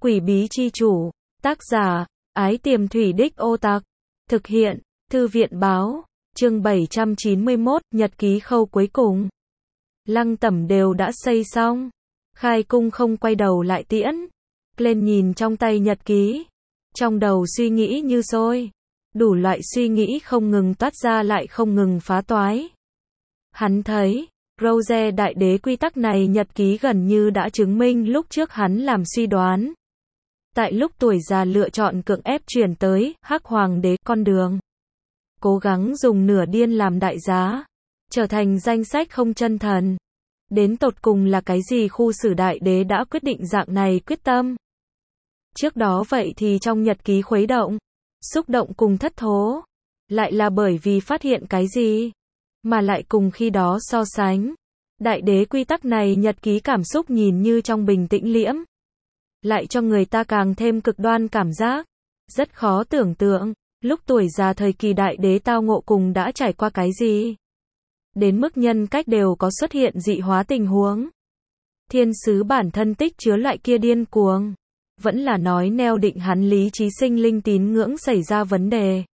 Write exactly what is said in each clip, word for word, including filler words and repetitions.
Quỷ bí chi chủ, tác giả, Ái Tiềm Thủy Đích Ô Tặc, thực hiện, Thư viện báo, chương bảy trăm chín mươi mốt, nhật ký khâu cuối cùng. Lăng Tẩm đều đã xây xong, khai cung không quay đầu lại tiễn, lên nhìn trong tay nhật ký, trong đầu suy nghĩ như sôi, đủ loại suy nghĩ không ngừng toát ra lại không ngừng phá toái. Hắn thấy, Rose đại đế quy tắc này nhật ký gần như đã chứng minh lúc trước hắn làm suy đoán. Tại lúc tuổi già lựa chọn cưỡng ép chuyển tới Hắc Hoàng đế con đường. Cố gắng dùng nửa điên làm đại giá, trở thành danh sách không chân thần. Đến tột cùng là cái gì khu xử đại đế đã quyết định dạng này quyết tâm. Trước đó vậy thì trong nhật ký khuấy động, xúc động cùng thất thố, lại là bởi vì phát hiện cái gì, mà lại cùng khi đó so sánh. Đại đế quy tắc này nhật ký cảm xúc nhìn như trong bình tĩnh liễm, lại cho người ta càng thêm cực đoan cảm giác, rất khó tưởng tượng, lúc tuổi già thời kỳ đại đế tao ngộ cùng đã trải qua cái gì. Đến mức nhân cách đều có xuất hiện dị hóa tình huống. Thiên sứ bản thân tích chứa loại kia điên cuồng, vẫn là nói neo định hắn lý trí sinh linh tín ngưỡng xảy ra vấn đề.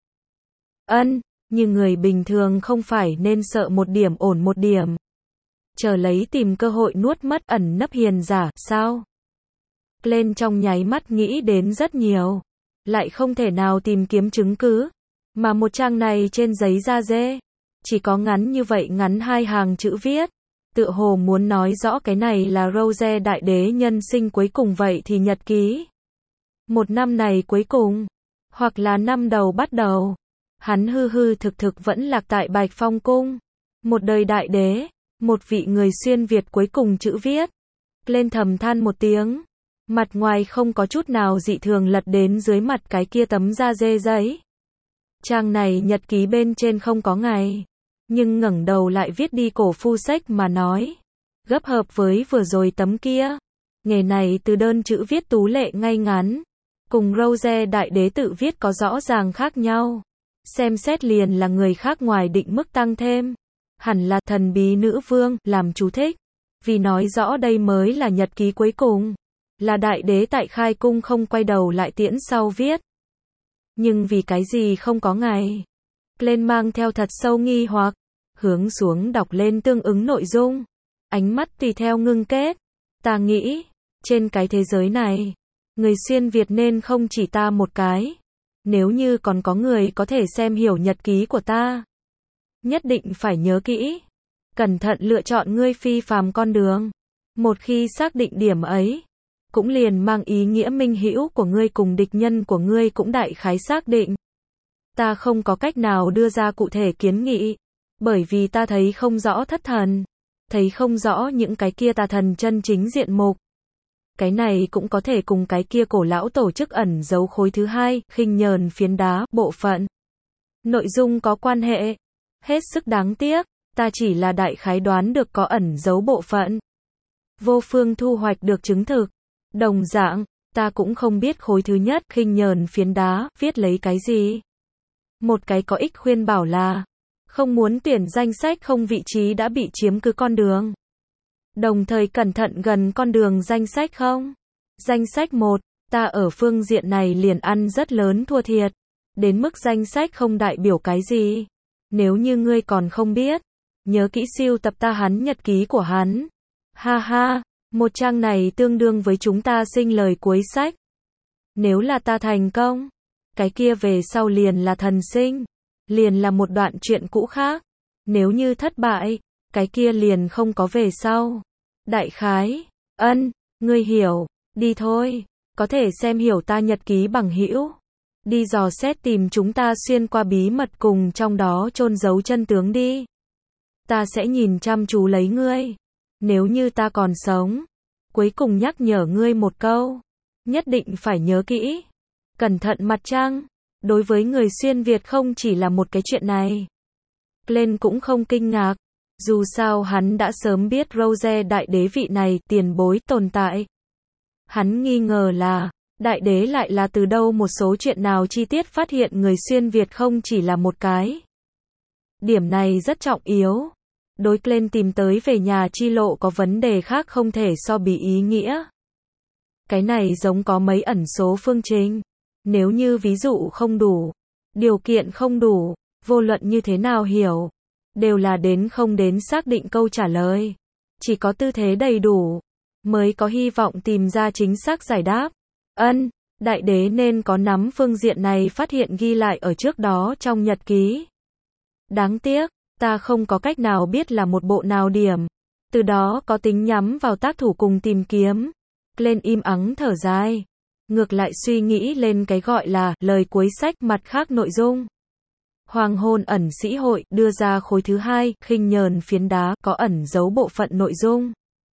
Ân, nhưng người bình thường không phải nên sợ một điểm ổn một điểm. Chờ lấy tìm cơ hội nuốt mất ẩn nấp hiền giả, sao? Lên trong nháy mắt nghĩ đến rất nhiều, lại không thể nào tìm kiếm chứng cứ, mà một trang này trên giấy da dê, chỉ có ngắn như vậy ngắn hai hàng chữ viết, tựa hồ muốn nói rõ cái này là Rose đại đế nhân sinh cuối cùng vậy thì nhật ký. Một năm này cuối cùng, hoặc là năm đầu bắt đầu, hắn hư hư thực thực vẫn lạc tại Bạch Phong cung, một đời đại đế, một vị người xuyên Việt cuối cùng chữ viết. Lên thầm than một tiếng. Mặt ngoài không có chút nào dị thường lật đến dưới mặt cái kia tấm da dê giấy. Trang này nhật ký bên trên không có ngày, nhưng ngẩng đầu lại viết đi cổ phu sách mà nói. Gấp hợp với vừa rồi tấm kia. Nghề này từ đơn chữ viết tú lệ ngay ngắn, cùng Rose đại đế tự viết có rõ ràng khác nhau. Xem xét liền là người khác ngoài định mức tăng thêm. Hẳn là thần bí nữ vương, làm chú thích. Vì nói rõ đây mới là nhật ký cuối cùng. Là đại đế tại khai cung không quay đầu lại tiễn sau viết. Nhưng vì cái gì không có ngày? Lên mang theo thật sâu nghi hoặc, hướng xuống đọc lên tương ứng nội dung. Ánh mắt tùy theo ngưng kết. Ta nghĩ, trên cái thế giới này, người xuyên Việt nên không chỉ ta một cái. Nếu như còn có người có thể xem hiểu nhật ký của ta, nhất định phải nhớ kỹ. Cẩn thận lựa chọn ngươi phi phàm con đường. Một khi xác định điểm ấy, cũng liền mang ý nghĩa minh hữu của ngươi cùng địch nhân của ngươi cũng đại khái xác định. Ta không có cách nào đưa ra cụ thể kiến nghị, bởi vì ta thấy không rõ thất thần, thấy không rõ những cái kia tà thần chân chính diện mục. Cái này cũng có thể cùng cái kia cổ lão tổ chức ẩn giấu khối thứ hai, khinh nhờn phiến đá, bộ phận. Nội dung có quan hệ. Hết sức đáng tiếc, ta chỉ là đại khái đoán được có ẩn giấu bộ phận. Vô phương thu hoạch được chứng thực. Đồng dạng, ta cũng không biết khối thứ nhất, khinh nhờn phiến đá, viết lấy cái gì. Một cái có ích khuyên bảo là, không muốn tuyển danh sách không vị trí đã bị chiếm cứ con đường. Đồng thời cẩn thận gần con đường danh sách không. Danh sách một, ta ở phương diện này liền ăn rất lớn thua thiệt. Đến mức danh sách không đại biểu cái gì. Nếu như ngươi còn không biết, nhớ kỹ siêu tập ta hắn nhật ký của hắn. Ha ha. Một trang này tương đương với chúng ta sinh lời cuối sách. Nếu là ta thành công, cái kia về sau liền là thần sinh, liền là một đoạn chuyện cũ khác. Nếu như thất bại, cái kia liền không có về sau. Đại khái, ân, ngươi hiểu, đi thôi, có thể xem hiểu ta nhật ký bằng hữu. Đi dò xét tìm chúng ta xuyên qua bí mật cùng trong đó chôn giấu chân tướng đi. Ta sẽ nhìn chăm chú lấy ngươi. Nếu như ta còn sống, cuối cùng nhắc nhở ngươi một câu, nhất định phải nhớ kỹ. Cẩn thận mặt trăng, đối với người xuyên Việt không chỉ là một cái chuyện này. Lên cũng không kinh ngạc, dù sao hắn đã sớm biết Rose đại đế vị này tiền bối tồn tại. Hắn nghi ngờ là, đại đế lại là từ đâu một số chuyện nào chi tiết phát hiện người xuyên Việt không chỉ là một cái. Điểm này rất trọng yếu. Đối lên tìm tới về nhà chi lộ có vấn đề khác không thể so bì ý nghĩa. Cái này giống có mấy ẩn số phương trình. Nếu như ví dụ không đủ, điều kiện không đủ, vô luận như thế nào hiểu, đều là đến không đến xác định câu trả lời. Chỉ có tư thế đầy đủ, mới có hy vọng tìm ra chính xác giải đáp. Ân, đại đế nên có nắm phương diện này phát hiện ghi lại ở trước đó trong nhật ký. Đáng tiếc, ta không có cách nào biết là một bộ nào điểm. Từ đó có tính nhắm vào tác thủ cùng tìm kiếm. Lên im ắng thở dài. Ngược lại suy nghĩ lên cái gọi là lời cuối sách mặt khác nội dung. Hoàng hôn ẩn sĩ hội đưa ra khối thứ hai, khinh nhờn phiến đá, có ẩn giấu bộ phận nội dung.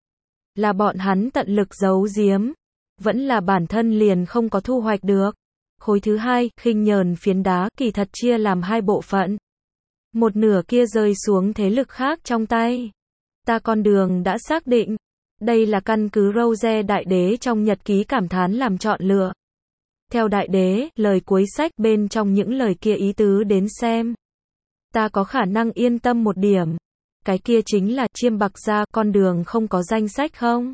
Là bọn hắn tận lực giấu giếm. Vẫn là bản thân liền không có thu hoạch được. Khối thứ hai, khinh nhờn phiến đá, kỳ thật chia làm hai bộ phận. Một nửa kia rơi xuống thế lực khác trong tay. Ta con đường đã xác định. Đây là căn cứ Rose đại đế trong nhật ký cảm thán làm chọn lựa. Theo đại đế, lời cuối sách bên trong những lời kia ý tứ đến xem. Ta có khả năng yên tâm một điểm. Cái kia chính là chiêm bạc ra con đường không có danh sách không?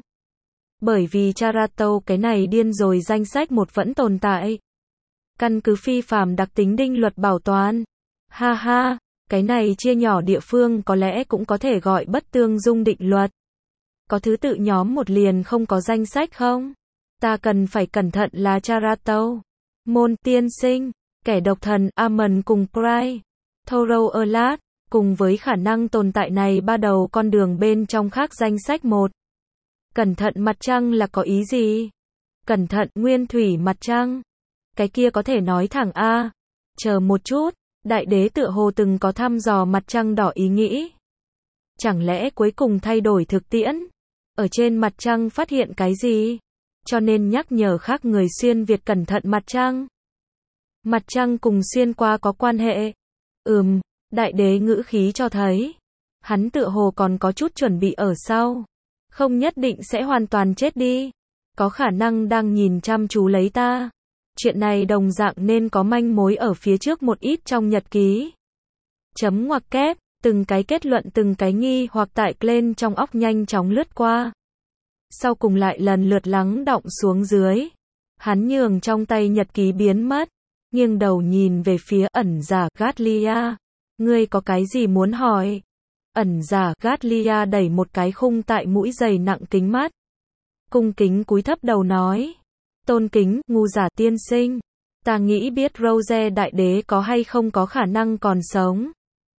Bởi vì Charato cái này điên rồi danh sách một vẫn tồn tại. Căn cứ phi phàm đặc tính đinh luật bảo toàn. Ha ha, cái này chia nhỏ địa phương có lẽ cũng có thể gọi bất tương dung định luật. Có thứ tự nhóm một liền không có danh sách không? Ta cần phải cẩn thận là Charato, Môn tiên sinh, kẻ độc thần Amon cùng Pride, Thorough Erlat, cùng với khả năng tồn tại này ba đầu con đường bên trong khác danh sách một. Cẩn thận mặt trăng là có ý gì? Cẩn thận nguyên thủy mặt trăng. Cái kia có thể nói thẳng a. Chờ một chút, đại đế tựa hồ từng có thăm dò mặt trăng đỏ ý nghĩ. Chẳng lẽ cuối cùng thay đổi thực tiễn? Ở trên mặt trăng phát hiện cái gì? Cho nên nhắc nhở khác người xuyên Việt cẩn thận mặt trăng. Mặt trăng cùng xuyên qua có quan hệ. Ừm, đại đế ngữ khí cho thấy. Hắn tựa hồ còn có chút chuẩn bị ở sau. Không nhất định sẽ hoàn toàn chết đi. Có khả năng đang nhìn chăm chú lấy ta. Chuyện này đồng dạng nên có manh mối ở phía trước một ít trong nhật ký. Chấm ngoặc kép, từng cái kết luận từng cái nghi hoặc tại lên trong óc nhanh chóng lướt qua. Sau cùng lại lần lượt lắng đọng xuống dưới. Hắn nhường trong tay nhật ký biến mất. Nghiêng đầu nhìn về phía ẩn giả Gatlia. Ngươi có cái gì muốn hỏi? Ẩn giả Gatlia đẩy một cái khung tại mũi giày nặng kính mắt. Cung kính cúi thấp đầu nói. Tôn kính, ngu giả tiên sinh. Ta nghĩ biết Rose đại đế có hay không có khả năng còn sống.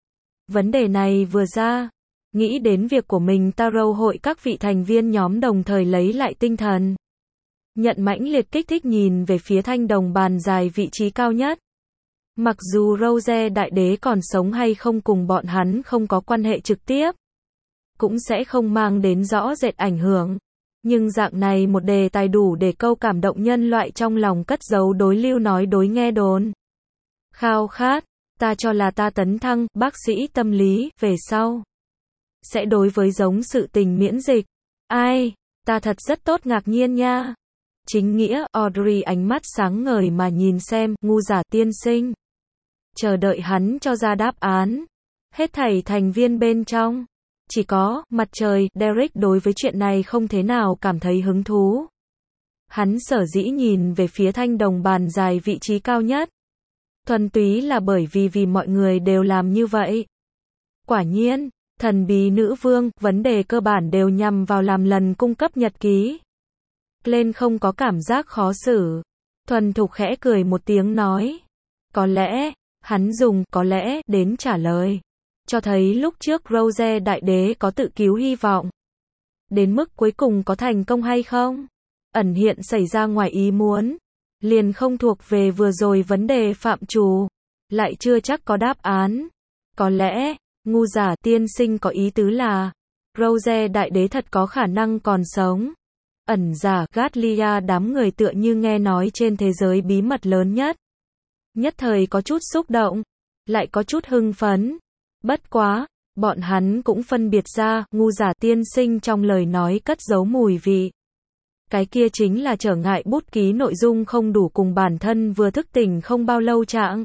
Vấn đề này vừa ra. Nghĩ đến việc của mình Tarot hội các vị thành viên nhóm đồng thời lấy lại tinh thần. Nhận mãnh liệt kích thích nhìn về phía thanh đồng bàn dài vị trí cao nhất. Mặc dù Rose đại đế còn sống hay không cùng bọn hắn không có quan hệ trực tiếp. Cũng sẽ không mang đến rõ rệt ảnh hưởng. Nhưng dạng này một đề tài đủ để câu cảm động nhân loại trong lòng cất giấu đối lưu nói đối nghe đồn. Khao khát, ta cho là ta tấn thăng, bác sĩ tâm lý, về sau. Sẽ đối với giống sự tình miễn dịch. Ai, ta thật rất tốt ngạc nhiên nha. Chính nghĩa, Audrey ánh mắt sáng ngời mà nhìn xem, ngu giả tiên sinh. Chờ đợi hắn cho ra đáp án. Hết thảy thành viên bên trong. Chỉ có, mặt trời, Derek đối với chuyện này không thế nào cảm thấy hứng thú. Hắn sở dĩ nhìn về phía thanh đồng bàn dài vị trí cao nhất. Thuần túy là bởi vì vì mọi người đều làm như vậy. Quả nhiên, thần bí nữ vương, vấn đề cơ bản đều nhằm vào làm lần cung cấp nhật ký. Lên không có cảm giác khó xử. Thuần thục khẽ cười một tiếng nói. Có lẽ, hắn dùng có lẽ đến trả lời. Cho thấy lúc trước Rose đại đế có tự cứu hy vọng. Đến mức cuối cùng có thành công hay không? Ẩn hiện xảy ra ngoài ý muốn. Liền không thuộc về vừa rồi vấn đề phạm trù. Lại chưa chắc có đáp án. Có lẽ, ngu giả tiên sinh có ý tứ là Rose đại đế thật có khả năng còn sống. Ẩn giả Gatlia đám người tựa như nghe nói trên thế giới bí mật lớn nhất. Nhất thời có chút xúc động. Lại có chút hưng phấn. Bất quá, bọn hắn cũng phân biệt ra, ngu giả tiên sinh trong lời nói cất giấu mùi vị. Cái kia chính là trở ngại bút ký nội dung không đủ cùng bản thân vừa thức tỉnh không bao lâu trạng.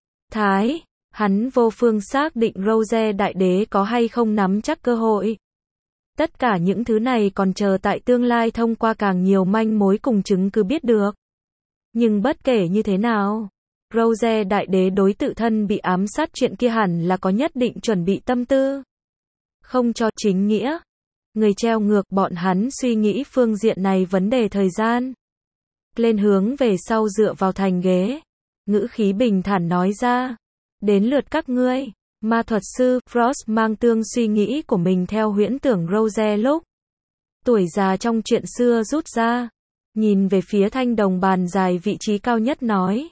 Thái, hắn vô phương xác định Rose đại đế có hay không nắm chắc cơ hội. Tất cả những thứ này còn chờ tại tương lai thông qua càng nhiều manh mối cùng chứng cứ biết được. Nhưng bất kể như thế nào, Rose đại đế đối tự thân bị ám sát chuyện kia hẳn là có nhất định chuẩn bị tâm tư. Không cho chính nghĩa. Người treo ngược bọn hắn suy nghĩ phương diện này vấn đề thời gian. Lên hướng về sau dựa vào thành ghế. Ngữ khí bình thản nói ra. Đến lượt các ngươi. Ma thuật sư Frost mang tương suy nghĩ của mình theo huyễn tưởng Rose lúc tuổi già trong chuyện xưa rút ra. Nhìn về phía thanh đồng bàn dài vị trí cao nhất nói.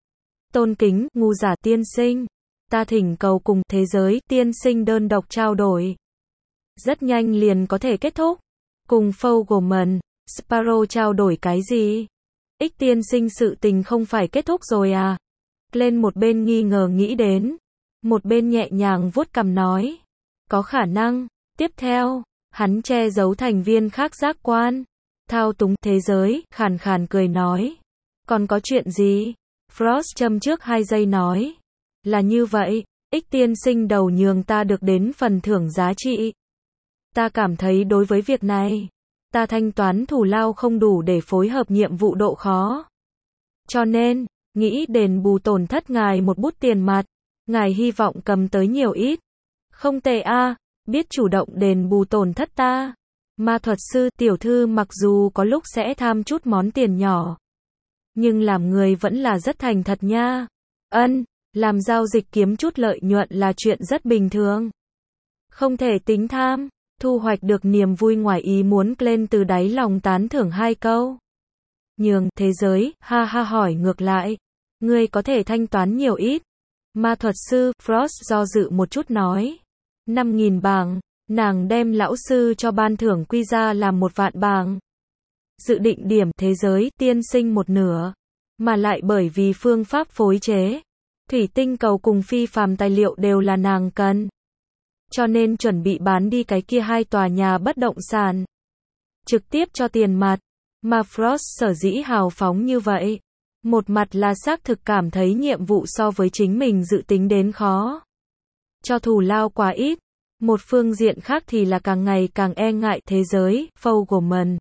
Tôn kính, ngu giả tiên sinh. Ta thỉnh cầu cùng thế giới tiên sinh đơn độc trao đổi. Rất nhanh liền có thể kết thúc. Cùng Fogelman, Sparrow trao đổi cái gì? Ích tiên sinh sự tình không phải kết thúc rồi à? Lên một bên nghi ngờ nghĩ đến. Một bên nhẹ nhàng vuốt cằm nói. Có khả năng. Tiếp theo, hắn che giấu thành viên khác giác quan. Thao túng thế giới, khàn khàn cười nói. Còn có chuyện gì? Frost châm trước hai giây nói. Là như vậy, ích tiên sinh đầu nhường ta được đến phần thưởng giá trị. Ta cảm thấy đối với việc này, ta thanh toán thù lao không đủ để phối hợp nhiệm vụ độ khó. Cho nên, nghĩ đền bù tổn thất ngài một bút tiền mặt, ngài hy vọng cầm tới nhiều ít. Không tệ a, biết chủ động đền bù tổn thất ta. Ma thuật sư tiểu thư mặc dù có lúc sẽ tham chút món tiền nhỏ, nhưng làm người vẫn là rất thành thật nha. Ân, làm giao dịch kiếm chút lợi nhuận là chuyện rất bình thường. Không thể tính tham, thu hoạch được niềm vui ngoài ý muốn lên từ đáy lòng tán thưởng hai câu. Nhường, thế giới, ha ha hỏi ngược lại. Ngươi có thể thanh toán nhiều ít. Ma thuật sư, Frost do dự một chút nói. năm nghìn bảng, nàng đem lão sư cho ban thưởng quy ra làm một vạn bảng. Dự định điểm thế giới, tiên sinh một nửa. Mà lại bởi vì phương pháp phối chế, thủy tinh cầu cùng phi phàm tài liệu đều là nàng cần. Cho nên chuẩn bị bán đi cái kia hai tòa nhà bất động sản. Trực tiếp cho tiền mặt. Mà Frost sở dĩ hào phóng như vậy. Một mặt là xác thực cảm thấy nhiệm vụ so với chính mình dự tính đến khó. Cho thù lao quá ít. Một phương diện khác thì là càng ngày càng e ngại thế giới, Fogelman.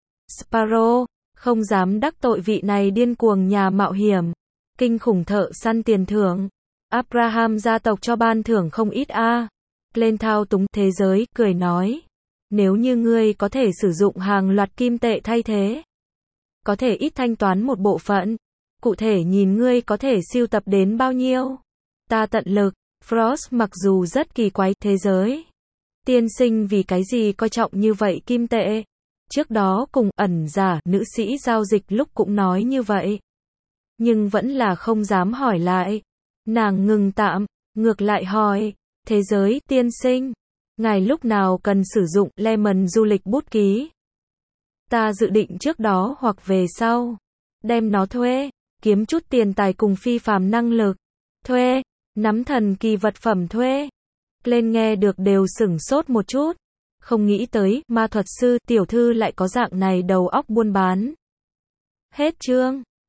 Sparrow, không dám đắc tội vị này điên cuồng nhà mạo hiểm. Kinh khủng thợ săn tiền thưởng. Abraham gia tộc cho ban thưởng không ít a. Lên thao túng thế giới, cười nói. Nếu như ngươi có thể sử dụng hàng loạt kim tệ thay thế. Có thể ít thanh toán một bộ phận. Cụ thể nhìn ngươi có thể sưu tập đến bao nhiêu. Ta tận lực. Frost mặc dù rất kỳ quái thế giới. Tiên sinh vì cái gì coi trọng như vậy kim tệ. Trước đó cùng ẩn giả nữ sĩ giao dịch lúc cũng nói như vậy. Nhưng vẫn là không dám hỏi lại. Nàng ngừng tạm, ngược lại hỏi. Thế giới tiên sinh. Ngài lúc nào cần sử dụng Lemon du lịch bút ký. Ta dự định trước đó hoặc về sau. Đem nó thuê. Kiếm chút tiền tài cùng phi phàm năng lực. Thuê. Nắm thần kỳ vật phẩm thuê. Lên nghe được đều sửng sốt một chút. Không nghĩ tới, ma thuật sư tiểu thư lại có dạng này đầu óc buôn bán. Hết chương.